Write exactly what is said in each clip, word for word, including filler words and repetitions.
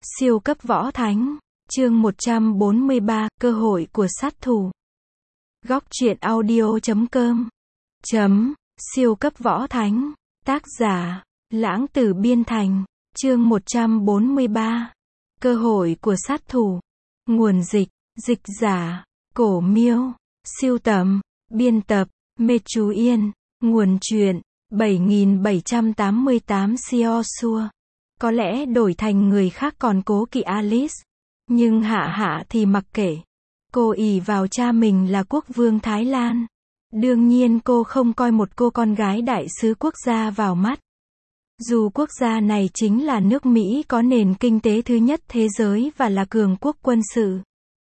Siêu cấp võ thánh, chương một trăm bốn mươi ba, cơ hội của sát thủ. Góc truyện audio chấm com chấm, siêu cấp võ thánh, tác giả, Lãng Tử Biên Thành, chương một trăm bốn mươi ba, cơ hội của sát thủ. Nguồn dịch, dịch giả, Cổ Miêu, siêu tầm, biên tập, Mê Chú Yên, nguồn truyện, bảy nghìn bảy trăm tám mươi tám Xiosua. Có lẽ đổi thành người khác còn cố kỵ Alice, nhưng Hạ Hạ thì mặc kệ. Cô ỷ vào cha mình là quốc vương Thái Lan. Đương nhiên cô không coi một cô con gái đại sứ quốc gia vào mắt. Dù quốc gia này chính là nước Mỹ có nền kinh tế thứ nhất thế giới và là cường quốc quân sự.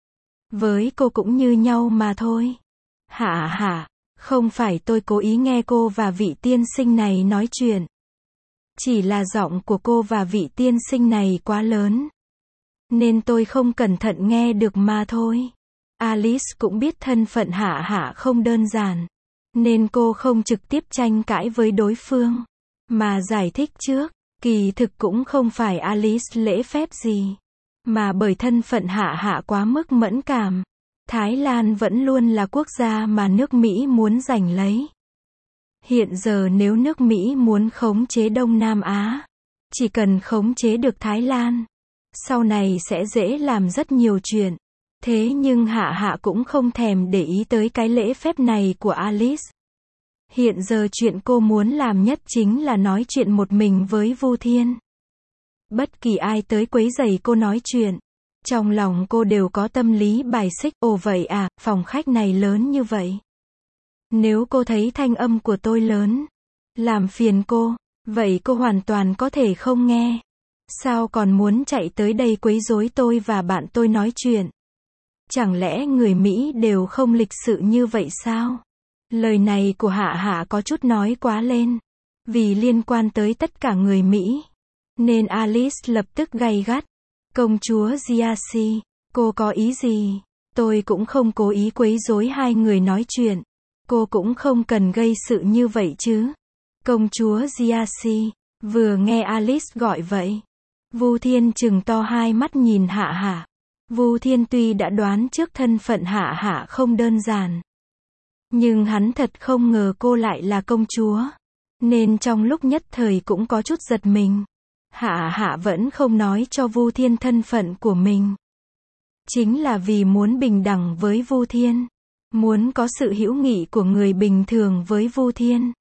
Với cô cũng như nhau mà thôi. Hạ Hạ, không phải tôi cố ý nghe cô và vị tiên sinh này nói chuyện. Chỉ là giọng của cô và vị tiên sinh này quá lớn, nên tôi không cẩn thận nghe được mà thôi. Alice cũng biết thân phận Hạ Hạ không đơn giản, nên cô không trực tiếp tranh cãi với đối phương, mà giải thích trước. Kỳ thực cũng không phải Alice lễ phép gì, mà bởi thân phận Hạ Hạ quá mức mẫn cảm. Thái Lan vẫn luôn là quốc gia mà nước Mỹ muốn giành lấy. Hiện giờ nếu nước Mỹ muốn khống chế Đông Nam Á, chỉ cần khống chế được Thái Lan, sau này sẽ dễ làm rất nhiều chuyện. Thế nhưng Hạ Hạ cũng không thèm để ý tới cái lễ phép này của Alice. Hiện giờ chuyện cô muốn làm nhất chính là nói chuyện một mình với Vu Thiên. Bất kỳ ai tới quấy rầy cô nói chuyện, trong lòng cô đều có tâm lý bài xích. Ồ vậy à, phòng khách này lớn như vậy. Nếu cô thấy thanh âm của tôi lớn, làm phiền cô, vậy cô hoàn toàn có thể không nghe. Sao còn muốn chạy tới đây quấy rối tôi và bạn tôi nói chuyện? Chẳng lẽ người Mỹ đều không lịch sự như vậy sao? Lời này của Hạ Hạ có chút nói quá lên. Vì liên quan tới tất cả người Mỹ, nên Alice lập tức gay gắt. Công chúa Jiaxi, cô có ý gì? Tôi cũng không cố ý quấy rối hai người nói chuyện. Cô cũng không cần gây sự như vậy chứ. Công chúa Jiaxi, vừa nghe Alice gọi vậy, Vu Thiên trừng to hai mắt nhìn Hạ Hạ. Vu Thiên tuy đã đoán trước thân phận Hạ Hạ không đơn giản, nhưng hắn thật không ngờ cô lại là công chúa, nên trong lúc nhất thời cũng có chút giật mình. Hạ Hạ vẫn không nói cho Vu Thiên thân phận của mình, chính là vì muốn bình đẳng với Vu Thiên, muốn có sự hữu nghị của người bình thường với Vu Thiên.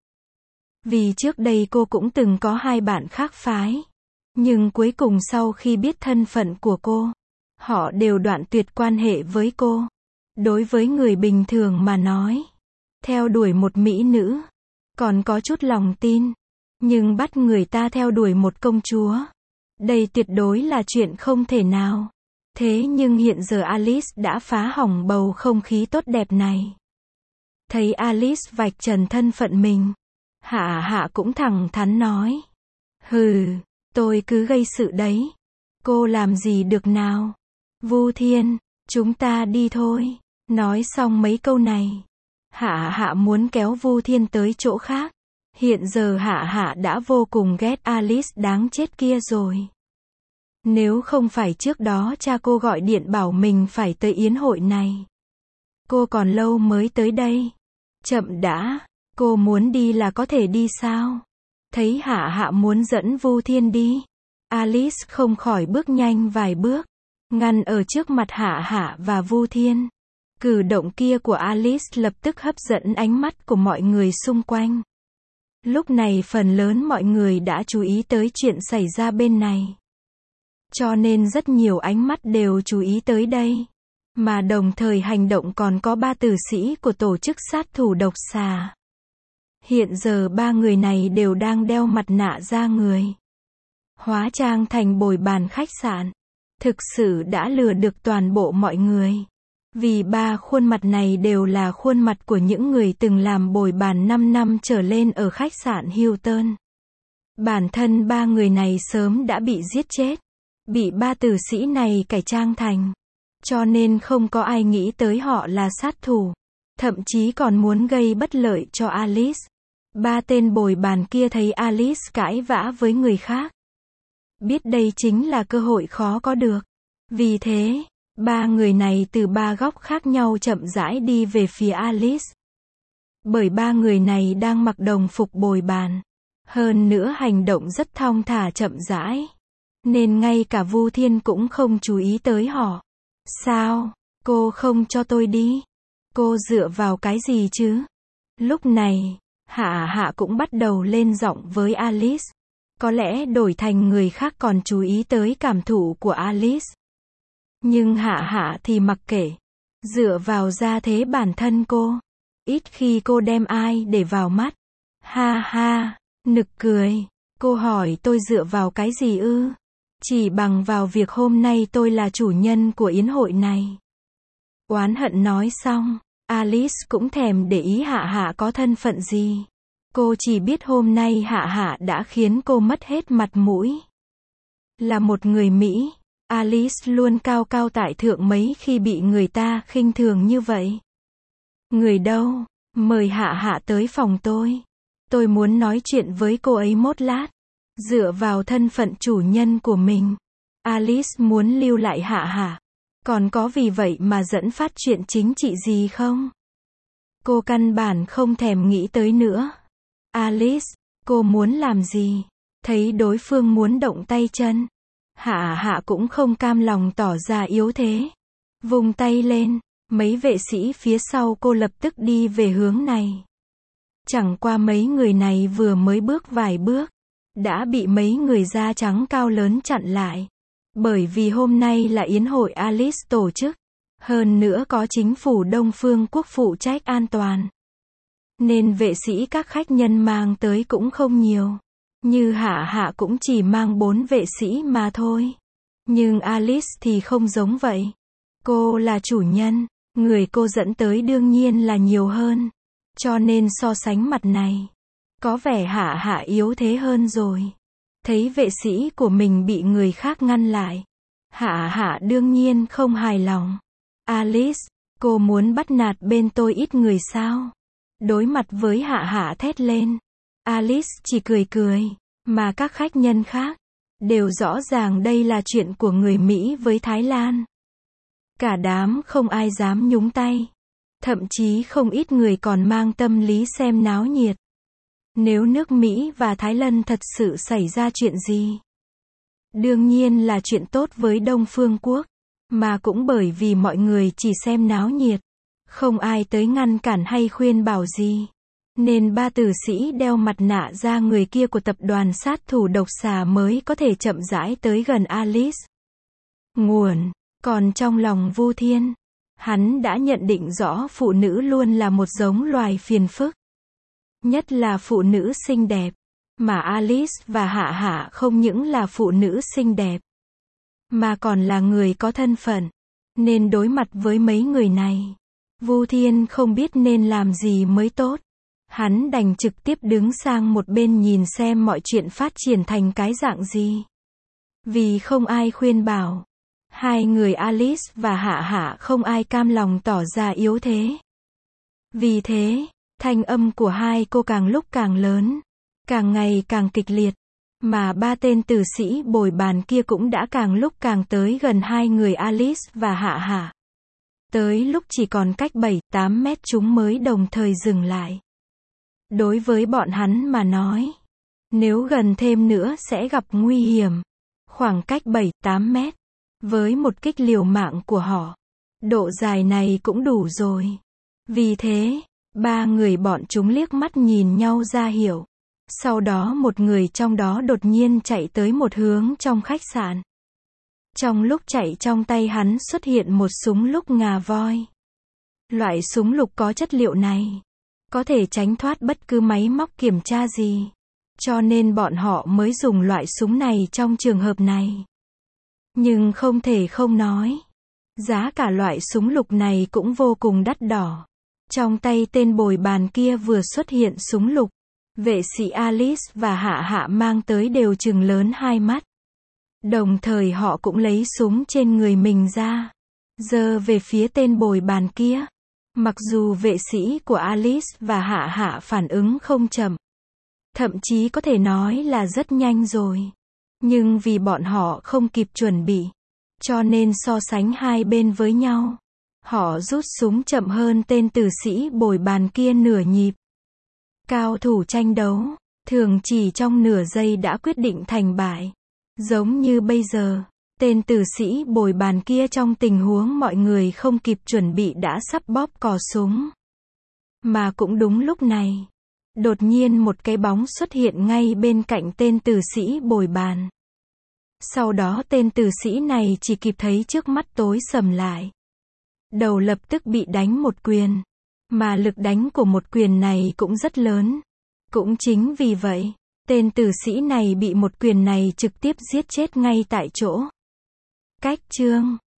Vì trước đây cô cũng từng có hai bạn khác phái, nhưng cuối cùng sau khi biết thân phận của cô, họ đều đoạn tuyệt quan hệ với cô. Đối với người bình thường mà nói, theo đuổi một mỹ nữ, còn có chút lòng tin, nhưng bắt người ta theo đuổi một công chúa, đây tuyệt đối là chuyện không thể nào. Thế nhưng hiện giờ Alice đã phá hỏng bầu không khí tốt đẹp này. Thấy Alice vạch trần thân phận mình, Hạ Hạ cũng thẳng thắn nói. Hừ, tôi cứ gây sự đấy. Cô làm gì được nào? Vu Thiên, chúng ta đi thôi. Nói xong mấy câu này, Hạ Hạ muốn kéo Vu Thiên tới chỗ khác. Hiện giờ Hạ Hạ đã vô cùng ghét Alice đáng chết kia rồi. Nếu không phải trước đó cha cô gọi điện bảo mình phải tới yến hội này, cô còn lâu mới tới đây. Chậm đã, cô muốn đi là có thể đi sao? Thấy Hạ Hạ muốn dẫn Vu Thiên đi, Alice không khỏi bước nhanh vài bước, ngăn ở trước mặt Hạ Hạ và Vu Thiên. Cử động kia của Alice lập tức hấp dẫn ánh mắt của mọi người xung quanh. Lúc này phần lớn mọi người đã chú ý tới chuyện xảy ra bên này, cho nên rất nhiều ánh mắt đều chú ý tới đây. Mà đồng thời hành động còn có ba tử sĩ của tổ chức sát thủ độc xà. Hiện giờ ba người này đều đang đeo mặt nạ da người, hóa trang thành bồi bàn khách sạn. Thực sự đã lừa được toàn bộ mọi người. Vì ba khuôn mặt này đều là khuôn mặt của những người từng làm bồi bàn năm năm trở lên ở khách sạn Hilton. Bản thân ba người này sớm đã bị giết chết, bị ba tử sĩ này cải trang thành, cho nên không có ai nghĩ tới họ là sát thủ, thậm chí còn muốn gây bất lợi cho Alice. Ba tên bồi bàn kia thấy Alice cãi vã với người khác, biết đây chính là cơ hội khó có được. Vì thế, ba người này từ ba góc khác nhau chậm rãi đi về phía Alice. Bởi ba người này đang mặc đồng phục bồi bàn. Hơn nữa hành động rất thong thả chậm rãi. Nên ngay cả Vu Thiên cũng không chú ý tới họ. Sao? Cô không cho tôi đi? Cô dựa vào cái gì chứ? Lúc này, Hạ Hạ cũng bắt đầu lên giọng với Alice. Có lẽ đổi thành người khác còn chú ý tới cảm thụ của Alice. Nhưng Hạ Hạ thì mặc kệ. Dựa vào gia thế bản thân cô. Ít khi cô đem ai để vào mắt. Ha ha, nực cười. Cô hỏi tôi dựa vào cái gì ư? Chỉ bằng vào việc hôm nay tôi là chủ nhân của yến hội này. Oán hận nói xong, Alice cũng thèm để ý Hạ Hạ có thân phận gì. Cô chỉ biết hôm nay Hạ Hạ đã khiến cô mất hết mặt mũi. Là một người Mỹ, Alice luôn cao cao tại thượng mấy khi bị người ta khinh thường như vậy. Người đâu? Mời Hạ Hạ tới phòng tôi. Tôi muốn nói chuyện với cô ấy một lát. Dựa vào thân phận chủ nhân của mình, Alice muốn lưu lại Hạ Hạ. Còn có vì vậy mà dẫn phát chuyện chính trị gì không? Cô căn bản không thèm nghĩ tới nữa. Alice, cô muốn làm gì? Thấy đối phương muốn động tay chân, Hạ Hạ cũng không cam lòng tỏ ra yếu thế. Vung tay lên, mấy vệ sĩ phía sau cô lập tức đi về hướng này. Chẳng qua mấy người này vừa mới bước vài bước, đã bị mấy người da trắng cao lớn chặn lại. Bởi vì hôm nay là yến hội Alice tổ chức. Hơn nữa có chính phủ Đông Phương Quốc phụ trách an toàn. Nên vệ sĩ các khách nhân mang tới cũng không nhiều. Như Hạ Hạ cũng chỉ mang bốn vệ sĩ mà thôi. Nhưng Alice thì không giống vậy. Cô là chủ nhân, người cô dẫn tới đương nhiên là nhiều hơn. Cho nên so sánh mặt này, có vẻ Hạ Hạ yếu thế hơn rồi. Thấy vệ sĩ của mình bị người khác ngăn lại, Hạ Hạ đương nhiên không hài lòng. Alice, cô muốn bắt nạt bên tôi ít người sao? Đối mặt với Hạ Hạ thét lên, Alice chỉ cười cười, mà các khách nhân khác đều rõ ràng đây là chuyện của người Mỹ với Thái Lan. Cả đám không ai dám nhúng tay. Thậm chí không ít người còn mang tâm lý xem náo nhiệt. Nếu nước Mỹ và Thái Lan thật sự xảy ra chuyện gì, đương nhiên là chuyện tốt với Đông Phương Quốc, mà cũng bởi vì mọi người chỉ xem náo nhiệt, không ai tới ngăn cản hay khuyên bảo gì. Nên ba tử sĩ đeo mặt nạ ra người kia của tập đoàn sát thủ độc xà mới có thể chậm rãi tới gần Alice. Nguồn, còn trong lòng Vu Thiên, hắn đã nhận định rõ phụ nữ luôn là một giống loài phiền phức. Nhất là phụ nữ xinh đẹp. Mà Alice và Hạ Hạ không những là phụ nữ xinh đẹp, mà còn là người có thân phận. Nên đối mặt với mấy người này, Vu Thiên không biết nên làm gì mới tốt. Hắn đành trực tiếp đứng sang một bên nhìn xem mọi chuyện phát triển thành cái dạng gì. Vì không ai khuyên bảo, hai người Alice và Hạ Hạ không ai cam lòng tỏ ra yếu thế. Vì thế, thanh âm của hai cô càng lúc càng lớn, càng ngày càng kịch liệt, mà ba tên tử sĩ bồi bàn kia cũng đã càng lúc càng tới gần hai người Alice và Hạ Hạ. Tới lúc chỉ còn cách bảy tám mét chúng mới đồng thời dừng lại. Đối với bọn hắn mà nói, nếu gần thêm nữa sẽ gặp nguy hiểm. Khoảng cách bảy tám mét, với một kích liều mạng của họ, độ dài này cũng đủ rồi. Vì thế, ba người bọn chúng liếc mắt nhìn nhau ra hiểu. Sau đó một người trong đó đột nhiên chạy tới một hướng trong khách sạn. Trong lúc chạy trong tay hắn xuất hiện một súng lục ngà voi. Loại súng lục có chất liệu này có thể tránh thoát bất cứ máy móc kiểm tra gì. Cho nên bọn họ mới dùng loại súng này trong trường hợp này. Nhưng không thể không nói, giá cả loại súng lục này cũng vô cùng đắt đỏ. Trong tay tên bồi bàn kia vừa xuất hiện súng lục, vệ sĩ Alice và Hạ Hạ mang tới đều trừng lớn hai mắt. Đồng thời họ cũng lấy súng trên người mình ra, giơ về phía tên bồi bàn kia. Mặc dù vệ sĩ của Alice và Hạ Hạ phản ứng không chậm, thậm chí có thể nói là rất nhanh rồi. Nhưng vì bọn họ không kịp chuẩn bị, cho nên so sánh hai bên với nhau, họ rút súng chậm hơn tên tử sĩ bồi bàn kia nửa nhịp. Cao thủ tranh đấu, thường chỉ trong nửa giây đã quyết định thành bại. Giống như bây giờ, tên tử sĩ bồi bàn kia trong tình huống mọi người không kịp chuẩn bị đã sắp bóp cò súng. Mà cũng đúng lúc này, đột nhiên một cái bóng xuất hiện ngay bên cạnh tên tử sĩ bồi bàn. Sau đó tên tử sĩ này chỉ kịp thấy trước mắt tối sầm lại. Đầu lập tức bị đánh một quyền. Mà lực đánh của một quyền này cũng rất lớn. Cũng chính vì vậy, tên tử sĩ này bị một quyền này trực tiếp giết chết ngay tại chỗ. Cách chương